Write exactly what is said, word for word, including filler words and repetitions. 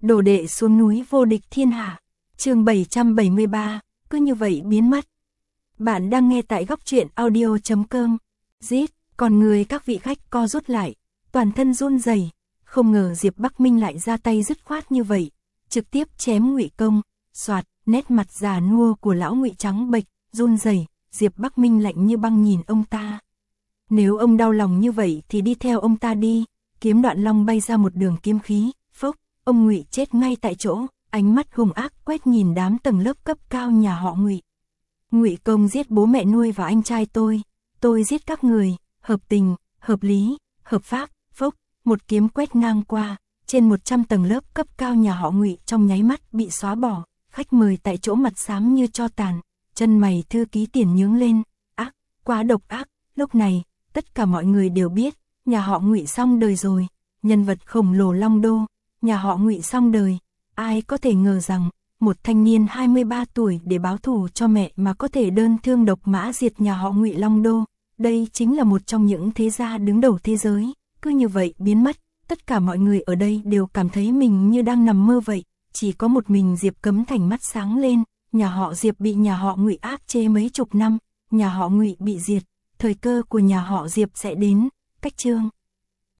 Đồ đệ xuống núi vô địch thiên hạ. Chương bảy trăm bảy mươi ba, cứ như vậy biến mất. Bạn đang nghe tại góc truyện audio chấm com. Rít, còn người các vị khách co rút lại, toàn thân run rẩy, không ngờ Diệp Bắc Minh lại ra tay dứt khoát như vậy, trực tiếp chém Ngụy Công. Soạt, nét mặt già nua của lão Ngụy trắng bệch, run rẩy, Diệp Bắc Minh lạnh như băng nhìn ông ta. Nếu ông đau lòng như vậy thì đi theo ông ta đi. Kiếm Đoạn Long bay ra một đường kiếm khí, phốc, ông Ngụy chết ngay tại chỗ, ánh mắt hung ác quét nhìn đám tầng lớp cấp cao nhà họ Ngụy. Ngụy Công giết bố mẹ nuôi và anh trai tôi, tôi giết các người, hợp tình, hợp lý, hợp pháp, phốc, một kiếm quét ngang qua, trên một trăm tầng lớp cấp cao nhà họ Ngụy trong nháy mắt bị xóa bỏ, khách mời tại chỗ mặt xám như tro tàn, chân mày thư ký Tiền nhướng lên, ác, quá độc ác. Lúc này, tất cả mọi người đều biết, nhà họ Ngụy xong đời rồi, nhân vật khổng lồ Long Đô, nhà họ Ngụy xong đời. Ai có thể ngờ rằng, một thanh niên hai mươi ba tuổi để báo thù cho mẹ mà có thể đơn thương độc mã diệt nhà họ Ngụy Long Đô. Đây chính là một trong những thế gia đứng đầu thế giới, cứ như vậy biến mất. Tất cả mọi người ở đây đều cảm thấy mình như đang nằm mơ vậy, chỉ có một mình Diệp Cấm Thành mắt sáng lên. Nhà họ Diệp bị nhà họ Ngụy áp chế mấy chục năm, nhà họ Ngụy bị diệt, thời cơ của nhà họ Diệp sẽ đến. Cách chương